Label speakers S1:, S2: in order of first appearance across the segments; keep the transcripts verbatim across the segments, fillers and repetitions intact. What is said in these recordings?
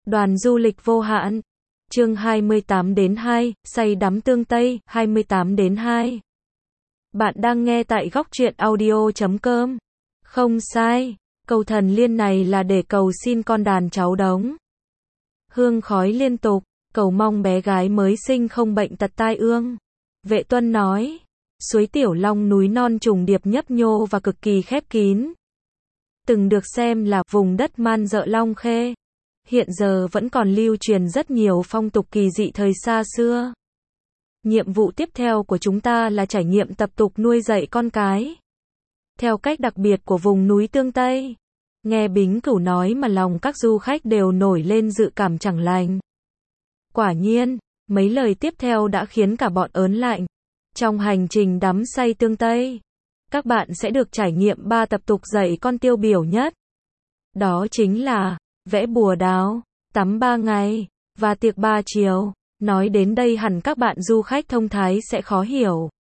S1: Đoàn du lịch vô hạn. Chương hai mươi tám đến hai, say đắm tương Tây, hai mươi tám đến hai. Bạn đang nghe tại góc truyện audio chấm com. Không sai, cầu thần liên này là để cầu xin con đàn cháu đống. Hương khói liên tục, cầu mong bé gái mới sinh không bệnh tật tai ương. Vệ Tuân nói, suối Tiểu Long núi non trùng điệp nhấp nhô và cực kỳ khép kín. Từng được xem là vùng đất man dợ Long Khê. Hiện giờ vẫn còn lưu truyền rất nhiều phong tục kỳ dị thời xa xưa. Nhiệm vụ tiếp theo của chúng ta là trải nghiệm tập tục nuôi dạy con cái. Theo cách đặc biệt của vùng núi Tương Tây. Nghe Bính Cửu nói mà lòng các du khách đều nổi lên dự cảm chẳng lành. Quả nhiên, mấy lời tiếp theo đã khiến cả bọn ớn lạnh. Trong hành trình đắm say Tương Tây, các bạn sẽ được trải nghiệm ba tập tục dạy con tiêu biểu nhất. Đó chính là vẽ bùa đáo, tắm ba ngày, và tiệc ba chiều. Nói đến đây hẳn các bạn du khách thông thái sẽ khó hiểu.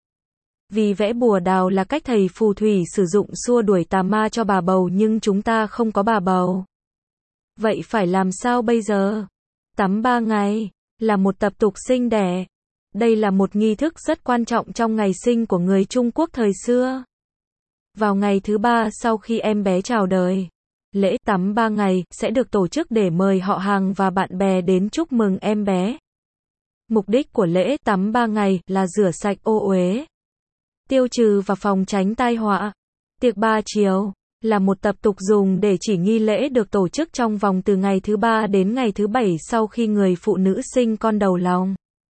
S1: Vì vẽ bùa đào là cách thầy phù thủy sử dụng xua đuổi tà ma cho bà bầu, nhưng chúng ta không có bà bầu. Vậy phải làm sao bây giờ? Tắm ba ngày là một tập tục sinh đẻ. Đây là một nghi thức rất quan trọng trong ngày sinh của người Trung Quốc thời xưa. Vào ngày thứ ba sau khi em bé chào đời, lễ tắm ba ngày sẽ được tổ chức để mời họ hàng và bạn bè đến chúc mừng em bé. Mục đích của lễ tắm ba ngày là rửa sạch ô uế, tiêu trừ và phòng tránh tai họa. Tiệc ba chiều là một tập tục dùng để chỉ nghi lễ được tổ chức trong vòng từ ngày thứ ba đến ngày thứ bảy sau khi người phụ nữ sinh con đầu lòng.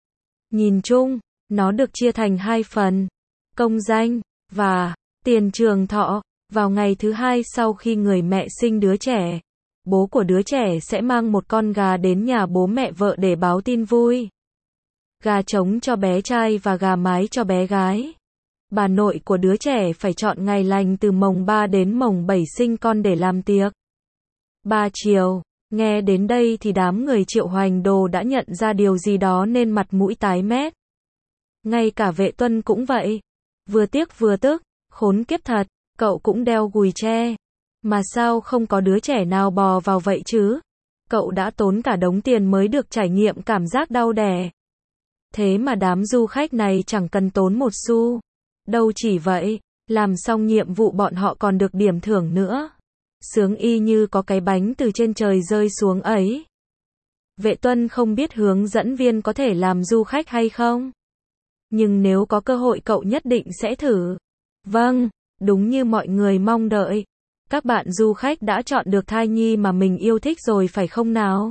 S1: Nhìn chung, nó được chia thành hai phần, công danh và tiền trường thọ. Vào ngày thứ hai sau khi người mẹ sinh đứa trẻ, bố của đứa trẻ sẽ mang một con gà đến nhà bố mẹ vợ để báo tin vui. Gà trống cho bé trai và gà mái cho bé gái. Bà nội của đứa trẻ phải chọn ngày lành từ mồng ba đến mồng bảy sinh con để làm tiệc. Ba chiều, nghe đến đây thì đám người Triệu Hoành Đồ đã nhận ra điều gì đó nên mặt mũi tái mét. Ngay cả Vệ Tuân cũng vậy. Vừa tiếc vừa tức, khốn kiếp thật, cậu cũng đeo gùi tre. Mà sao không có đứa trẻ nào bò vào vậy chứ? Cậu đã tốn cả đống tiền mới được trải nghiệm cảm giác đau đẻ. Thế mà đám du khách này chẳng cần tốn một xu. Đâu chỉ vậy, làm xong nhiệm vụ bọn họ còn được điểm thưởng nữa. Sướng y như có cái bánh từ trên trời rơi xuống ấy. Vệ Tuân không biết hướng dẫn viên có thể làm du khách hay không. Nhưng nếu có cơ hội cậu nhất định sẽ thử. Vâng, đúng như mọi người mong đợi. Các bạn du khách đã chọn được thai nhi mà mình yêu thích rồi phải không nào?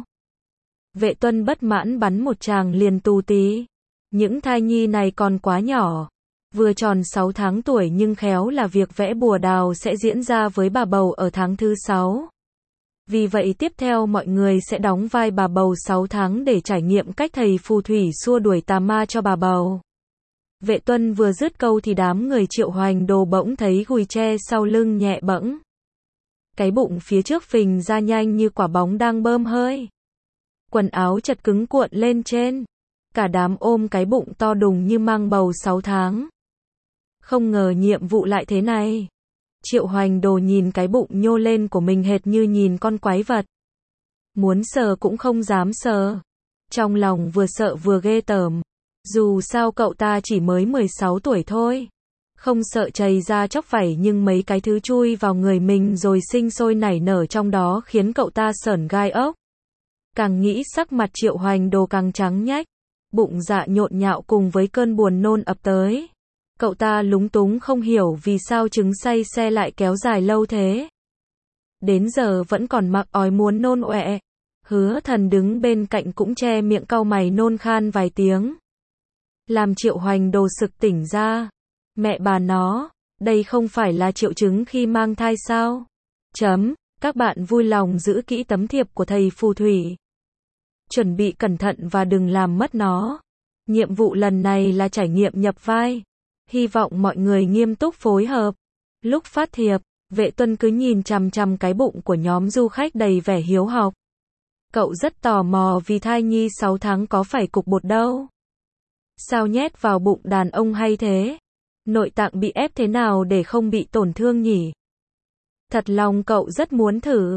S1: Vệ Tuân bất mãn bắn một tràng liền tù tí. Những thai nhi này còn quá nhỏ. Vừa tròn sáu tháng tuổi nhưng khéo là việc vẽ bùa đào sẽ diễn ra với bà bầu ở tháng thứ sáu. Vì vậy tiếp theo mọi người sẽ đóng vai bà bầu sáu tháng để trải nghiệm cách thầy phù thủy xua đuổi tà ma cho bà bầu. Vệ Tuân vừa dứt câu thì đám người Triệu Hoành Đồ bỗng thấy gùi tre sau lưng nhẹ bẫng. Cái bụng phía trước phình ra nhanh như quả bóng đang bơm hơi. Quần áo chật cứng cuộn lên trên. Cả đám ôm cái bụng to đùng như mang bầu sáu tháng. Không ngờ nhiệm vụ lại thế này. Triệu Hoành Đồ nhìn cái bụng nhô lên của mình hệt như nhìn con quái vật. Muốn sờ cũng không dám sờ. Trong lòng vừa sợ vừa ghê tởm. Dù sao cậu ta chỉ mới mười sáu tuổi thôi. Không sợ chày ra chóc vảy nhưng mấy cái thứ chui vào người mình rồi sinh sôi nảy nở trong đó khiến cậu ta sởn gai ốc. Càng nghĩ sắc mặt Triệu Hoành Đồ càng trắng nhách. Bụng dạ nhộn nhạo cùng với cơn buồn nôn ập tới. Cậu ta lúng túng không hiểu vì sao trứng say xe lại kéo dài lâu thế. Đến giờ vẫn còn mặc ói muốn nôn ọe. Hứa Thần đứng bên cạnh cũng che miệng cau mày nôn khan vài tiếng. Làm Triệu Hoành Đồ sực tỉnh ra. Mẹ bà nó, đây không phải là triệu chứng khi mang thai sao? Chấm, các bạn vui lòng giữ kỹ tấm thiệp của thầy phù thủy. Chuẩn bị cẩn thận và đừng làm mất nó. Nhiệm vụ lần này là trải nghiệm nhập vai. Hy vọng mọi người nghiêm túc phối hợp. Lúc phát thiệp, Vệ Tuân cứ nhìn chằm chằm cái bụng của nhóm du khách đầy vẻ hiếu học. Cậu rất tò mò vì thai nhi sáu tháng có phải cục bột đâu. Sao nhét vào bụng đàn ông hay thế? Nội tạng bị ép thế nào để không bị tổn thương nhỉ? Thật lòng cậu rất muốn thử.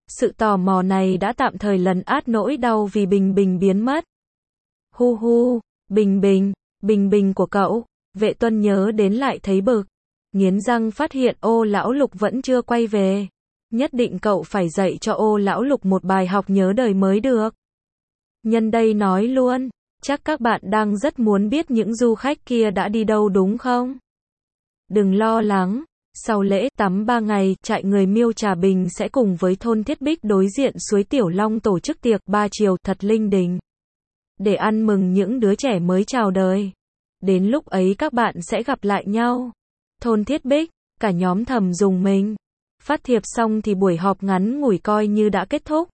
S1: Sự tò mò này đã tạm thời lấn át nỗi đau vì Bình Bình biến mất. Hu hu, Bình Bình, Bình Bình của cậu. Vệ Tuân nhớ đến lại thấy bực. Nghiến răng phát hiện Ô Lão Lục vẫn chưa quay về. Nhất định cậu phải dạy cho Ô Lão Lục một bài học nhớ đời mới được. Nhân đây nói luôn, chắc các bạn đang rất muốn biết những du khách kia đã đi đâu đúng không? Đừng lo lắng, sau lễ tắm ba ngày, trại người Miêu Trà Bình sẽ cùng với thôn Thiết Bích đối diện suối Tiểu Long tổ chức tiệc ba chiều thật linh đình. Để ăn mừng những đứa trẻ mới chào đời. Đến lúc ấy các bạn sẽ gặp lại nhau. Thôn Thiết Bích, cả nhóm thầm dùng mình. Phát thiệp xong thì buổi họp ngắn ngủi coi như đã kết thúc.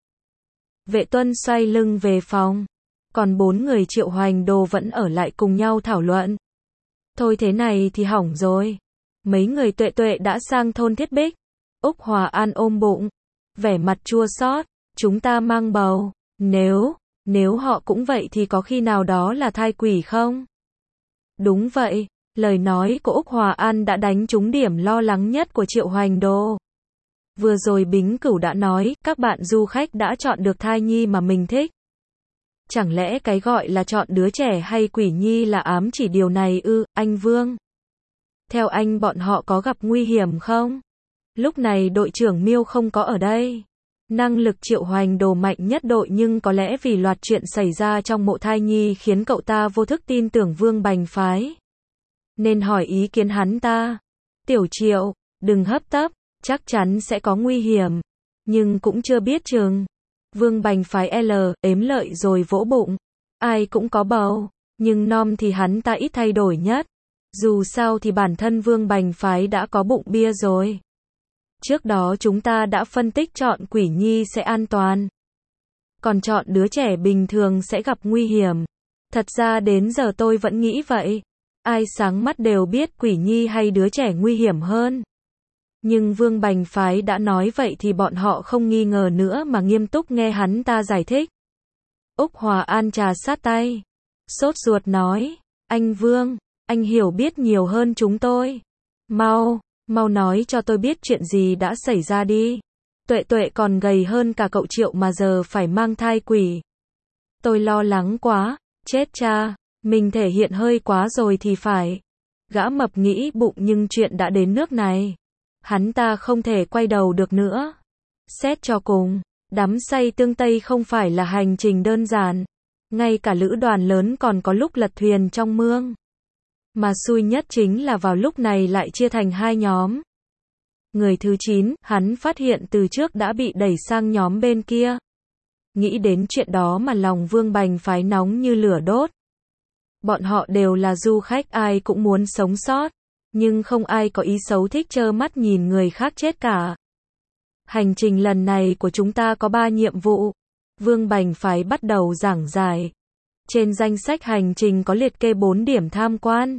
S1: Vệ Tuân xoay lưng về phòng. Còn bốn người Triệu Hoành Đồ vẫn ở lại cùng nhau thảo luận. Thôi thế này thì hỏng rồi. Mấy người Tuệ Tuệ đã sang thôn Thiết Bích. Úc Hòa An ôm bụng. Vẻ mặt chua xót. Chúng ta mang bầu. Nếu, nếu họ cũng vậy thì có khi nào đó là thai quỷ không? Đúng vậy. Lời nói của Úc Hòa An đã đánh trúng điểm lo lắng nhất của Triệu Hoành Đồ. Vừa rồi Bính Cửu đã nói, các bạn du khách đã chọn được thai nhi mà mình thích. Chẳng lẽ cái gọi là chọn đứa trẻ hay quỷ nhi là ám chỉ điều này ư, anh Vương? Theo anh bọn họ có gặp nguy hiểm không? Lúc này đội trưởng Miêu không có ở đây. Năng lực Triệu Hoành Đồ mạnh nhất đội nhưng có lẽ vì loạt chuyện xảy ra trong mộ thai nhi khiến cậu ta vô thức tin tưởng Vương Bành Phái. Nên hỏi ý kiến hắn ta. Tiểu Triệu, đừng hấp tấp, chắc chắn sẽ có nguy hiểm. Nhưng cũng chưa biết chừng. Vương Bành Phái L, ếm lợi rồi vỗ bụng. Ai cũng có bầu, nhưng nom thì hắn ta ít thay đổi nhất. Dù sao thì bản thân Vương Bành Phái đã có bụng bia rồi. Trước đó chúng ta đã phân tích chọn quỷ nhi sẽ an toàn. Còn chọn đứa trẻ bình thường sẽ gặp nguy hiểm. Thật ra đến giờ tôi vẫn nghĩ vậy. Ai sáng mắt đều biết quỷ nhi hay đứa trẻ nguy hiểm hơn. Nhưng Vương Bành Phái đã nói vậy thì bọn họ không nghi ngờ nữa mà nghiêm túc nghe hắn ta giải thích. Úc Hòa An trà sát tay. Sốt ruột nói, anh Vương, anh hiểu biết nhiều hơn chúng tôi. Mau, mau nói cho tôi biết chuyện gì đã xảy ra đi. Tuệ Tuệ còn gầy hơn cả cậu Triệu mà giờ phải mang thai quỷ. Tôi lo lắng quá, chết cha, mình thể hiện hơi quá rồi thì phải. Gã mập nghĩ bụng nhưng chuyện đã đến nước này. Hắn ta không thể quay đầu được nữa. Xét cho cùng, đắm say tương Tây không phải là hành trình đơn giản. Ngay cả lữ đoàn lớn còn có lúc lật thuyền trong mương. Mà xui nhất chính là vào lúc này lại chia thành hai nhóm. Người thứ chín, hắn phát hiện từ trước đã bị đẩy sang nhóm bên kia. Nghĩ đến chuyện đó mà lòng Vương Bành Phái nóng như lửa đốt. Bọn họ đều là du khách, ai cũng muốn sống sót. Nhưng không ai có ý xấu thích trơ mắt nhìn người khác chết cả. Hành trình lần này của chúng ta có ba nhiệm vụ. Vương Bành Phái bắt đầu giảng giải. Trên danh sách hành trình có liệt kê bốn điểm tham quan.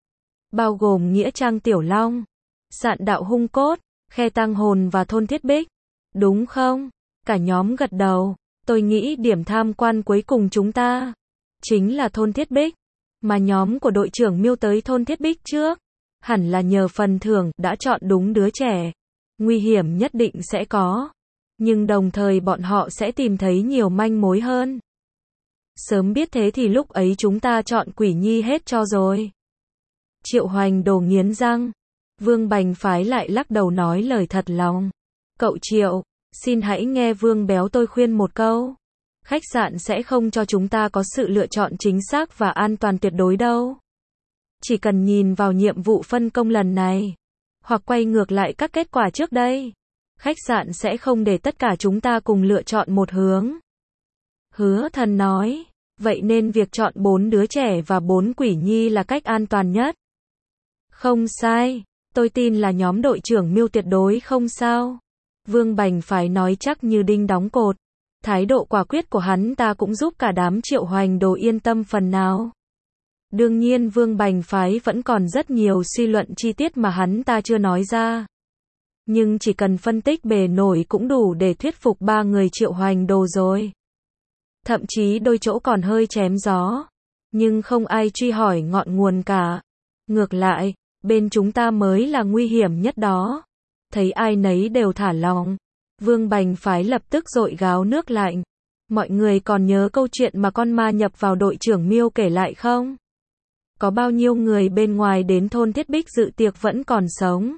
S1: Bao gồm Nghĩa Trang Tiểu Long, Sạn Đạo Hung Cốt, Khe Tăng Hồn và thôn Thiết Bích. Đúng không? Cả nhóm gật đầu. Tôi nghĩ điểm tham quan cuối cùng chúng ta chính là thôn Thiết Bích. Mà nhóm của đội trưởng Miêu tới thôn Thiết Bích trước. Hẳn là nhờ phần thưởng, đã chọn đúng đứa trẻ. Nguy hiểm nhất định sẽ có. Nhưng đồng thời bọn họ sẽ tìm thấy nhiều manh mối hơn. Sớm biết thế thì lúc ấy chúng ta chọn quỷ nhi hết cho rồi. Triệu Hoành Đồ nghiến răng. Vương Bành Phái lại lắc đầu nói lời thật lòng. Cậu Triệu, xin hãy nghe Vương Béo tôi khuyên một câu. Khách sạn sẽ không cho chúng ta có sự lựa chọn chính xác và an toàn tuyệt đối đâu. Chỉ cần nhìn vào nhiệm vụ phân công lần này, hoặc quay ngược lại các kết quả trước đây, khách sạn sẽ không để tất cả chúng ta cùng lựa chọn một hướng. Hứa Thần nói, vậy nên việc chọn bốn đứa trẻ và bốn quỷ nhi là cách an toàn nhất. Không sai, tôi tin là nhóm đội trưởng Miêu tuyệt đối không sao. Vương Bành Phái nói chắc như đinh đóng cột. Thái độ quả quyết của hắn ta cũng giúp cả đám Triệu Hoành Đồ yên tâm phần nào. Đương nhiên Vương Bành Phái vẫn còn rất nhiều suy luận chi tiết mà hắn ta chưa nói ra. Nhưng chỉ cần phân tích bề nổi cũng đủ để thuyết phục ba người Triệu Hoành Đồ rồi. Thậm chí đôi chỗ còn hơi chém gió. Nhưng không ai truy hỏi ngọn nguồn cả. Ngược lại, bên chúng ta mới là nguy hiểm nhất đó. Thấy ai nấy đều thả lòng. Vương Bành Phái lập tức dội gáo nước lạnh. Mọi người còn nhớ câu chuyện mà con ma nhập vào đội trưởng Miêu kể lại không? Có bao nhiêu người bên ngoài đến thôn Thiết Bích dự tiệc vẫn còn sống?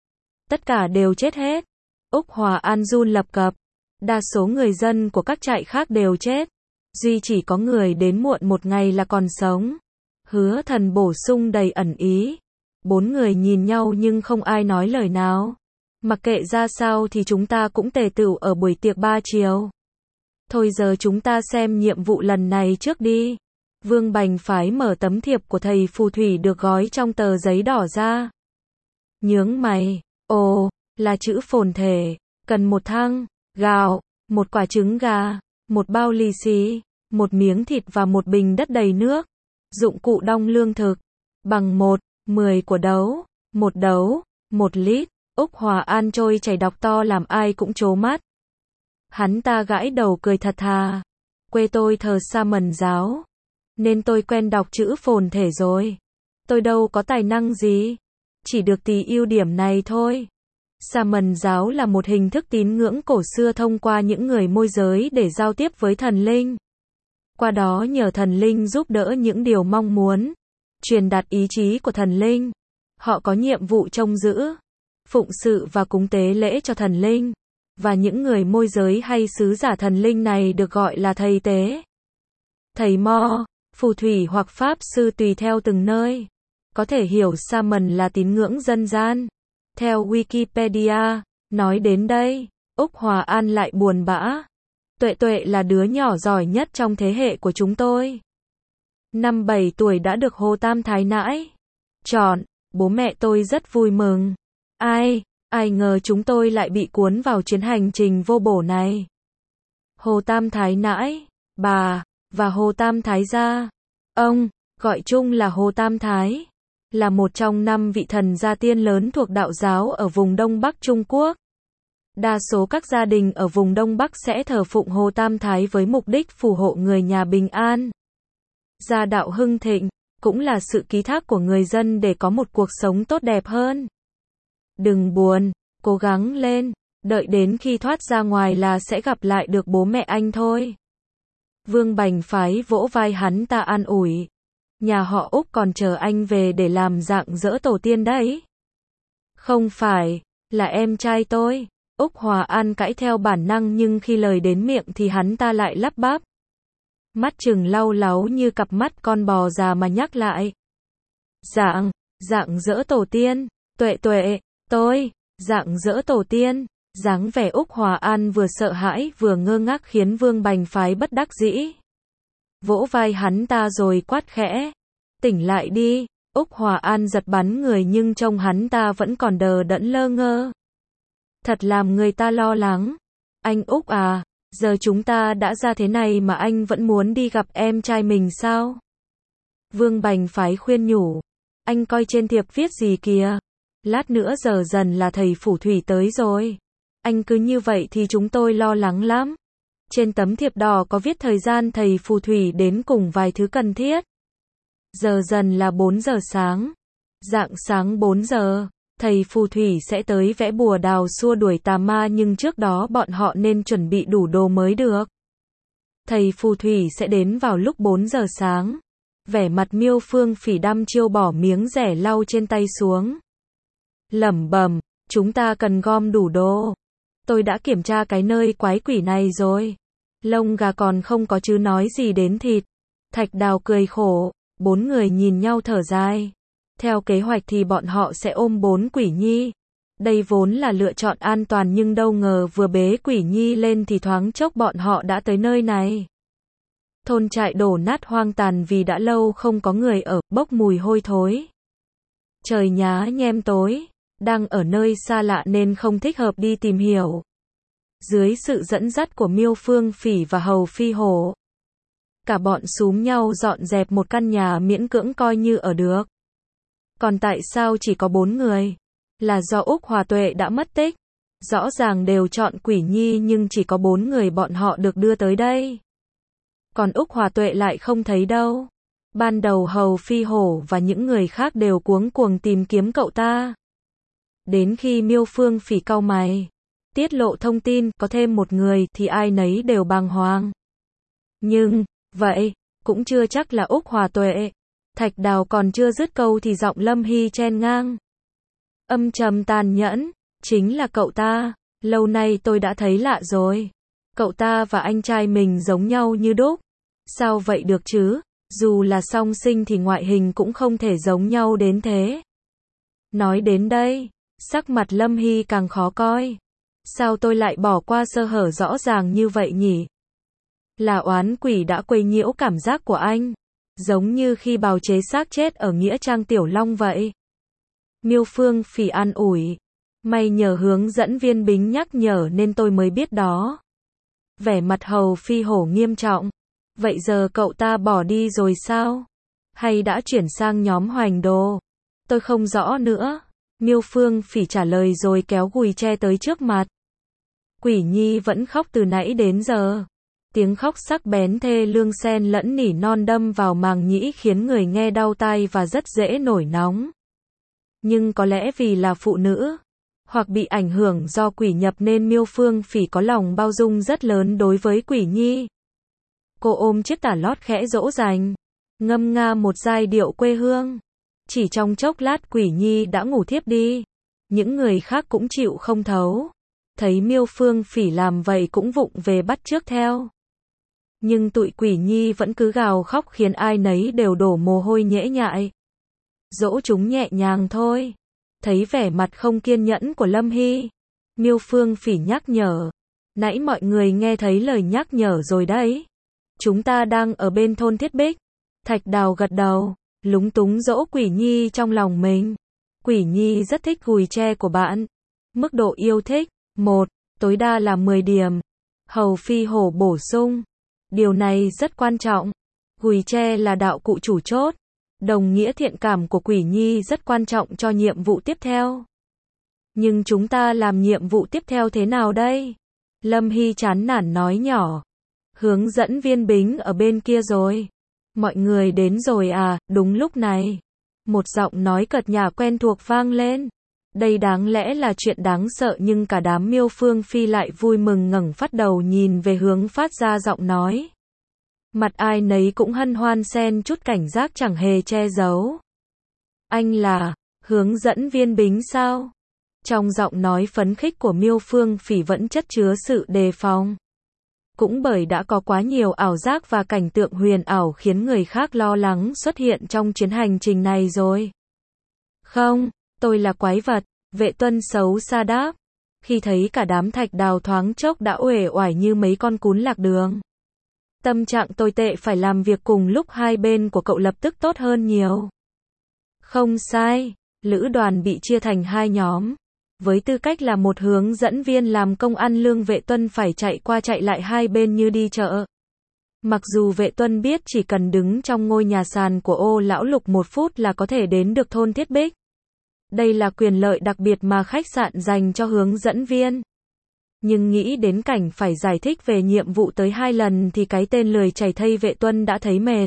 S1: Tất cả đều chết hết. Úc Hòa An run lập cập. Đa số người dân của các trại khác đều chết. Duy chỉ có người đến muộn một ngày là còn sống. Hứa Thần bổ sung đầy ẩn ý. Bốn người nhìn nhau nhưng không ai nói lời nào. Mặc kệ ra sao thì chúng ta cũng tề tựu ở buổi tiệc ba chiều. Thôi giờ chúng ta xem nhiệm vụ lần này trước đi. Vương Bành Phái mở tấm thiệp của thầy phù thủy được gói trong tờ giấy đỏ ra. Nhướng mày. Ồ, là chữ phồn thể. Cần một thăng, gạo, một quả trứng gà, một bao lì xì, một miếng thịt và một bình đất đầy nước. Dụng cụ đong lương thực. Bằng một, mười của đấu. Một đấu, một lít. Úc Hòa An trôi chảy đọc to làm ai cũng trố mắt. Hắn ta gãi đầu cười thật thà. Quê tôi thờ Sa Mần giáo. Nên tôi quen đọc chữ phồn thể rồi. Tôi đâu có tài năng gì. Chỉ được tí ưu điểm này thôi. Sa Mần giáo là một hình thức tín ngưỡng cổ xưa thông qua những người môi giới để giao tiếp với thần linh. Qua đó nhờ thần linh giúp đỡ những điều mong muốn. Truyền đạt ý chí của thần linh. Họ có nhiệm vụ trông giữ, phụng sự và cúng tế lễ cho thần linh. Và những người môi giới hay sứ giả thần linh này được gọi là thầy tế, thầy mo, phù thủy hoặc pháp sư tùy theo từng nơi. Có thể hiểu Sa Mần là tín ngưỡng dân gian. Theo Wikipedia, nói đến đây, Úc Hòa An lại buồn bã. Tuệ Tuệ là đứa nhỏ giỏi nhất trong thế hệ của chúng tôi. Năm bảy tuổi đã được Hồ Tam Thái nãi chọn, bố mẹ tôi rất vui mừng. Ai, ai ngờ chúng tôi lại bị cuốn vào chuyến hành trình vô bổ này. Hồ Tam Thái nãi, bà, và Hồ Tam Thái gia. Ông, gọi chung là Hồ Tam Thái, là một trong năm vị thần gia tiên lớn thuộc đạo giáo ở vùng Đông Bắc Trung Quốc. Đa số các gia đình ở vùng Đông Bắc sẽ thờ phụng Hồ Tam Thái với mục đích phù hộ người nhà bình an, gia đạo hưng thịnh, cũng là sự ký thác của người dân để có một cuộc sống tốt đẹp hơn. Đừng buồn, cố gắng lên, đợi đến khi thoát ra ngoài là sẽ gặp lại được bố mẹ anh thôi. Vương Bành Phái vỗ vai hắn ta an ủi. Nhà họ Úc còn chờ anh về để làm rạng rỡ tổ tiên đấy. Không phải, là em trai tôi. Úc Hòa An cãi theo bản năng nhưng khi lời đến miệng thì hắn ta lại lắp bắp. Mắt trừng lau láu như cặp mắt con bò già mà nhắc lại. Dạng, rạng rỡ tổ tiên, Tuệ Tuệ, tôi, rạng rỡ tổ tiên. Dáng vẻ Úc Hòa An vừa sợ hãi vừa ngơ ngác khiến Vương Bành Phái bất đắc dĩ. Vỗ vai hắn ta rồi quát khẽ. Tỉnh lại đi. Úc Hòa An giật bắn người nhưng trông hắn ta vẫn còn đờ đẫn lơ ngơ. Thật làm người ta lo lắng. Anh Úc à, giờ chúng ta đã ra thế này mà anh vẫn muốn đi gặp em trai mình sao? Vương Bành Phái khuyên nhủ. Anh coi trên thiệp viết gì kìa. Lát nữa giờ dần là thầy phù thủy tới rồi. Anh cứ như vậy thì chúng tôi lo lắng lắm. Trên tấm thiệp đỏ có viết thời gian thầy phù thủy đến cùng vài thứ cần thiết. Giờ dần là bốn giờ sáng. Rạng sáng bốn giờ, thầy phù thủy sẽ tới vẽ bùa đào xua đuổi tà ma nhưng trước đó bọn họ nên chuẩn bị đủ đồ mới được. Thầy phù thủy sẽ đến vào lúc bốn giờ sáng. Vẻ mặt Miêu Phương Phỉ đăm chiêu bỏ miếng rẻ lau trên tay xuống. Lẩm bẩm, chúng ta cần gom đủ đồ. Tôi đã kiểm tra cái nơi quái quỷ này rồi. Lông gà còn không có chứ nói gì đến thịt. Thạch Đào cười khổ, bốn người nhìn nhau thở dài. Theo kế hoạch thì bọn họ sẽ ôm bốn quỷ nhi. Đây vốn là lựa chọn an toàn nhưng đâu ngờ vừa bế quỷ nhi lên thì thoáng chốc bọn họ đã tới nơi này. Thôn trại đổ nát hoang tàn vì đã lâu không có người ở, bốc mùi hôi thối. Trời nhá nhem tối, đang ở nơi xa lạ nên không thích hợp đi tìm hiểu. Dưới sự dẫn dắt của Miêu Phương Phỉ và Hầu Phi Hổ, cả bọn xúm nhau dọn dẹp một căn nhà miễn cưỡng coi như ở được. Còn tại sao chỉ có bốn người? Là do Úc Hòa Tuệ đã mất tích. Rõ ràng đều chọn quỷ nhi nhưng chỉ có bốn người bọn họ được đưa tới đây. Còn Úc Hòa Tuệ lại không thấy đâu. Ban đầu Hầu Phi Hổ và những người khác đều cuống cuồng tìm kiếm cậu ta. Đến khi Miêu Phương Phỉ cau mày. Tiết lộ thông tin, có thêm một người thì ai nấy đều bàng hoàng. Nhưng, vậy, cũng chưa chắc là Úc Hòa Tuệ. Thạch Đào còn chưa dứt câu thì giọng Lâm Hy chen ngang. Âm trầm tàn nhẫn, chính là cậu ta, lâu nay tôi đã thấy lạ rồi. Cậu ta và anh trai mình giống nhau như đúc. Sao vậy được chứ, dù là song sinh thì ngoại hình cũng không thể giống nhau đến thế. Nói đến đây, sắc mặt Lâm Hy càng khó coi. Sao tôi lại bỏ qua sơ hở rõ ràng như vậy nhỉ? Là oán quỷ đã quấy nhiễu cảm giác của anh. Giống như khi bào chế xác chết ở Nghĩa Trang Tiểu Long vậy. Miêu Phương Phỉ an ủi. May nhờ hướng dẫn viên Bính nhắc nhở nên tôi mới biết đó. Vẻ mặt Hầu Phi Hổ nghiêm trọng. Vậy giờ cậu ta bỏ đi rồi sao? Hay đã chuyển sang nhóm Hoành Đồ? Tôi không rõ nữa. Miêu Phương Phỉ trả lời rồi kéo gùi tre tới trước mặt. Quỷ Nhi vẫn khóc từ nãy đến giờ. Tiếng khóc sắc bén thê lương xen lẫn nỉ non đâm vào màng nhĩ khiến người nghe đau tai và rất dễ nổi nóng. Nhưng có lẽ vì là phụ nữ, hoặc bị ảnh hưởng do quỷ nhập nên Miêu Phương Phỉ có lòng bao dung rất lớn đối với Quỷ Nhi. Cô ôm chiếc tả lót khẽ dỗ dành, ngâm nga một giai điệu quê hương. Chỉ trong chốc lát Quỷ Nhi đã ngủ thiếp đi. Những người khác cũng chịu không thấu. Thấy Miêu Phương Phỉ làm vậy cũng vụng về bắt chước theo. Nhưng tụi Quỷ Nhi vẫn cứ gào khóc khiến ai nấy đều đổ mồ hôi nhễ nhại. Dỗ chúng nhẹ nhàng thôi. Thấy vẻ mặt không kiên nhẫn của Lâm Hy, Miêu Phương Phỉ nhắc nhở. Nãy mọi người nghe thấy lời nhắc nhở rồi đấy. Chúng ta đang ở bên thôn Thiết Bích. Thạch Đào gật đầu, lúng túng dỗ Quỷ Nhi trong lòng mình. Quỷ Nhi rất thích gùi tre của bạn. Mức độ yêu thích, một, tối đa là mười điểm. Hầu Phi Hổ bổ sung. Điều này rất quan trọng. Gùi tre là đạo cụ chủ chốt. Đồng nghĩa thiện cảm của Quỷ Nhi rất quan trọng cho nhiệm vụ tiếp theo. Nhưng chúng ta làm nhiệm vụ tiếp theo thế nào đây? Lâm Hy chán nản nói nhỏ. Hướng dẫn viên Bính ở bên kia rồi. Mọi người đến rồi à? Đúng lúc này, một giọng nói cợt nhả quen thuộc vang lên. Đây đáng lẽ là chuyện đáng sợ nhưng cả đám Miêu Phương Phi lại vui mừng ngẩng phát đầu nhìn về hướng phát ra giọng nói. Mặt ai nấy cũng hân hoan xen chút cảnh giác chẳng hề che giấu. Anh là hướng dẫn viên Bính sao? Trong giọng nói phấn khích của Miêu Phương Phỉ vẫn chất chứa sự đề phòng. Cũng bởi đã có quá nhiều ảo giác và cảnh tượng huyền ảo khiến người khác lo lắng xuất hiện trong chuyến hành trình này rồi. Không, tôi là quái vật, Vệ Tuân xấu xa đáp. Khi thấy cả đám Thạch Đào thoáng chốc đã uể oải như mấy con cún lạc đường. Tâm trạng tồi tệ phải làm việc cùng lúc hai bên của cậu lập tức tốt hơn nhiều. Không sai, lữ đoàn bị chia thành hai nhóm. Với tư cách là một hướng dẫn viên làm công ăn lương, Vệ Tuân phải chạy qua chạy lại hai bên như đi chợ. Mặc dù Vệ Tuân biết chỉ cần đứng trong ngôi nhà sàn của Ô Lão Lục một phút là có thể đến được thôn Thiết Bích. Đây là quyền lợi đặc biệt mà khách sạn dành cho hướng dẫn viên. Nhưng nghĩ đến cảnh phải giải thích về nhiệm vụ tới hai lần thì cái tên lười chảy thây Vệ Tuân đã thấy mệt.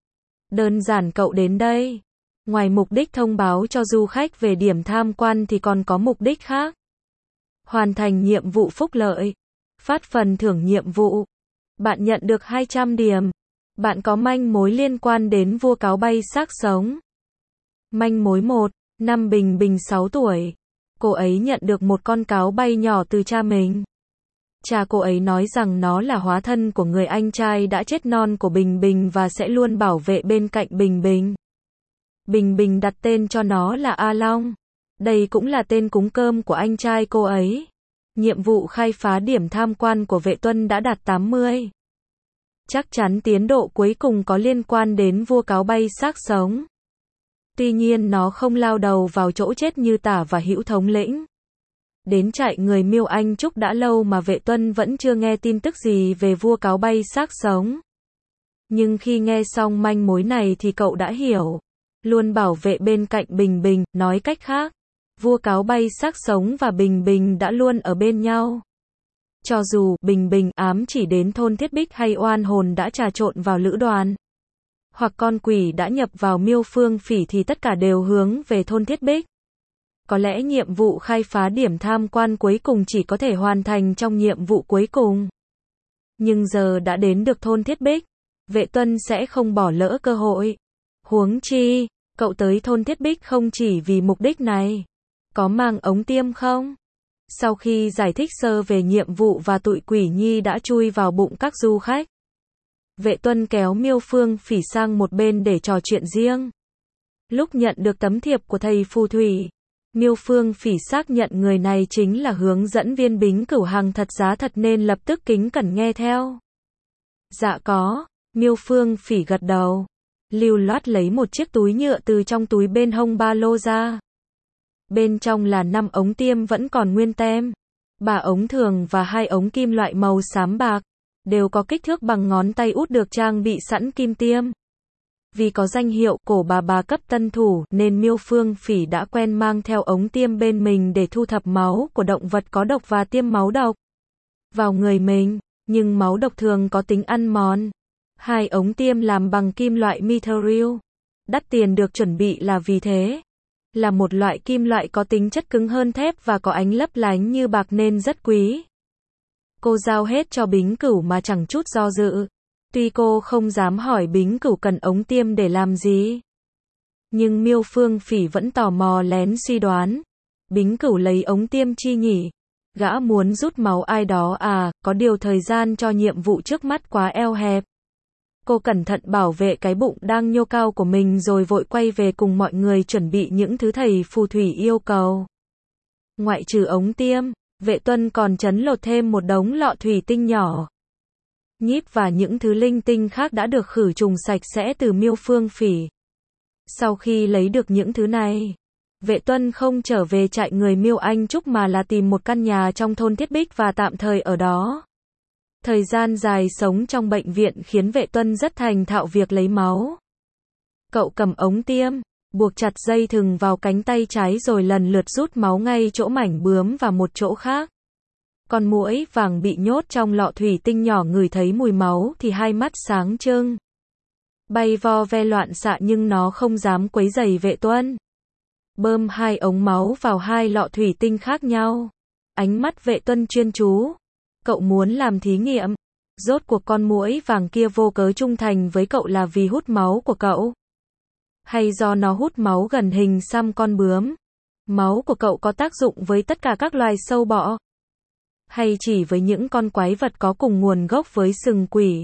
S1: Đơn giản cậu đến đây, ngoài mục đích thông báo cho du khách về điểm tham quan thì còn có mục đích khác. Hoàn thành nhiệm vụ phúc lợi. Phát phần thưởng nhiệm vụ. Bạn nhận được hai trăm điểm. Bạn có manh mối liên quan đến vua cáo bay xác sống. Manh mối một. Năm Bình Bình sáu tuổi. Cô ấy nhận được một con cáo bay nhỏ từ cha mình. Cha cô ấy nói rằng nó là hóa thân của người anh trai đã chết non của Bình Bình và sẽ luôn bảo vệ bên cạnh Bình Bình. Bình Bình đặt tên cho nó là A Long. Đây cũng là tên cúng cơm của anh trai cô ấy. Nhiệm vụ khai phá điểm tham quan của Vệ Tuân đã đạt tám mươi. Chắc chắn tiến độ cuối cùng có liên quan đến vua cáo bay xác sống. Tuy nhiên nó không lao đầu vào chỗ chết như Tả và Hữu thống lĩnh. Đến trại người Miêu Anh Trúc đã lâu mà Vệ Tuân vẫn chưa nghe tin tức gì về vua cáo bay xác sống. Nhưng khi nghe xong manh mối này thì cậu đã hiểu. Luôn bảo vệ bên cạnh Bình Bình, nói cách khác, vua cáo bay xác sống và Bình Bình đã luôn ở bên nhau. Cho dù Bình Bình ám chỉ đến thôn Thiết Bích hay oan hồn đã trà trộn vào lữ đoàn, hoặc con quỷ đã nhập vào Miêu Phương Phỉ thì tất cả đều hướng về thôn Thiết Bích. Có lẽ nhiệm vụ khai phá điểm tham quan cuối cùng chỉ có thể hoàn thành trong nhiệm vụ cuối cùng. Nhưng giờ đã đến được thôn Thiết Bích, Vệ Tuân sẽ không bỏ lỡ cơ hội. Huống chi, cậu tới thôn Thiết Bích không chỉ vì mục đích này. Có mang ống tiêm không? Sau khi giải thích sơ về nhiệm vụ và tụi quỷ nhi đã chui vào bụng các du khách, Vệ Tuân kéo Miêu Phương Phỉ sang một bên để trò chuyện riêng. Lúc nhận được tấm thiệp của thầy phù thủy, Miêu Phương Phỉ xác nhận người này chính là hướng dẫn viên Bính Cửu Hằng thật giá thật nên lập tức kính cẩn nghe theo. Dạ có, Miêu Phương Phỉ gật đầu. Lưu loát lấy một chiếc túi nhựa từ trong túi bên hông ba lô ra. Bên trong là năm ống tiêm vẫn còn nguyên tem, ba ống thường và hai ống kim loại màu xám bạc, đều có kích thước bằng ngón tay út được trang bị sẵn kim tiêm. Vì có danh hiệu cổ bà bà cấp tân thủ nên Miêu Phương Phỉ đã quen mang theo ống tiêm bên mình để thu thập máu của động vật có độc và tiêm máu độc vào người mình, nhưng máu độc thường có tính ăn mòn. Hai ống tiêm làm bằng kim loại mithril, đắt tiền được chuẩn bị là vì thế. Là một loại kim loại có tính chất cứng hơn thép và có ánh lấp lánh như bạc nên rất quý. Cô giao hết cho Bính Cửu mà chẳng chút do dự. Tuy cô không dám hỏi Bính Cửu cần ống tiêm để làm gì, nhưng Miêu Phương Phỉ vẫn tò mò lén suy đoán. Bính Cửu lấy ống tiêm chi nhỉ? Gã muốn rút máu ai đó à, có điều thời gian cho nhiệm vụ trước mắt quá eo hẹp. Cô cẩn thận bảo vệ cái bụng đang nhô cao của mình rồi vội quay về cùng mọi người chuẩn bị những thứ thầy phù thủy yêu cầu. Ngoại trừ ống tiêm, Vệ Tuân còn trấn lột thêm một đống lọ thủy tinh nhỏ, nhíp và những thứ linh tinh khác đã được khử trùng sạch sẽ từ Miêu Phương Phỉ. Sau khi lấy được những thứ này, Vệ Tuân không trở về trại người Miêu Anh Trúc mà là tìm một căn nhà trong thôn Thiết Bích và tạm thời ở đó. Thời gian dài sống trong bệnh viện khiến Vệ Tuân rất thành thạo việc lấy máu. Cậu cầm ống tiêm, buộc chặt dây thừng vào cánh tay trái rồi lần lượt rút máu ngay chỗ mảnh bướm và một chỗ khác. Con muỗi vàng bị nhốt trong lọ thủy tinh nhỏ ngửi thấy mùi máu thì hai mắt sáng trưng, bay vo ve loạn xạ nhưng nó không dám quấy rầy Vệ Tuân. Bơm hai ống máu vào hai lọ thủy tinh khác nhau. Ánh mắt Vệ Tuân chuyên chú. Cậu muốn làm thí nghiệm. Rốt cuộc con muỗi vàng kia vô cớ trung thành với cậu là vì hút máu của cậu? Hay do nó hút máu gần hình xăm con bướm? Máu của cậu có tác dụng với tất cả các loài sâu bọ? Hay chỉ với những con quái vật có cùng nguồn gốc với sừng quỷ?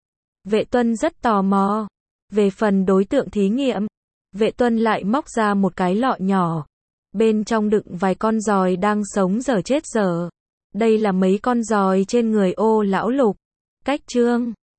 S1: Vệ Tuân rất tò mò. Về phần đối tượng thí nghiệm, Vệ Tuân lại móc ra một cái lọ nhỏ. Bên trong đựng vài con giòi đang sống dở chết dở. Đây là mấy con giòi trên người Ô Lão Lục. Cách chương